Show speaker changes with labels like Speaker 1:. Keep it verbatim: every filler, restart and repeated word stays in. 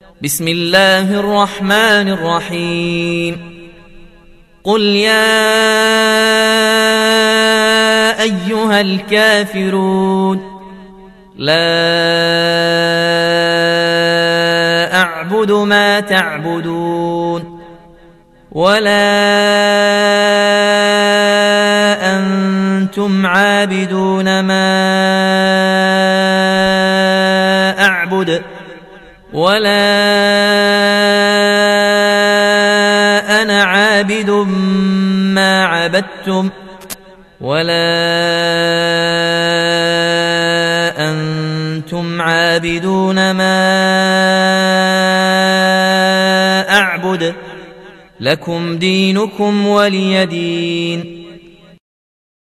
Speaker 1: بسم الله الرحمن الرحيم قل يا أيها الكافرون لا أعبد ما تعبدون ولا أنتم عابدون ما أعبد ولا أنا عابد ما عبدتم ولا أنتم عابدون ما أعبد لكم دينكم ولي دين.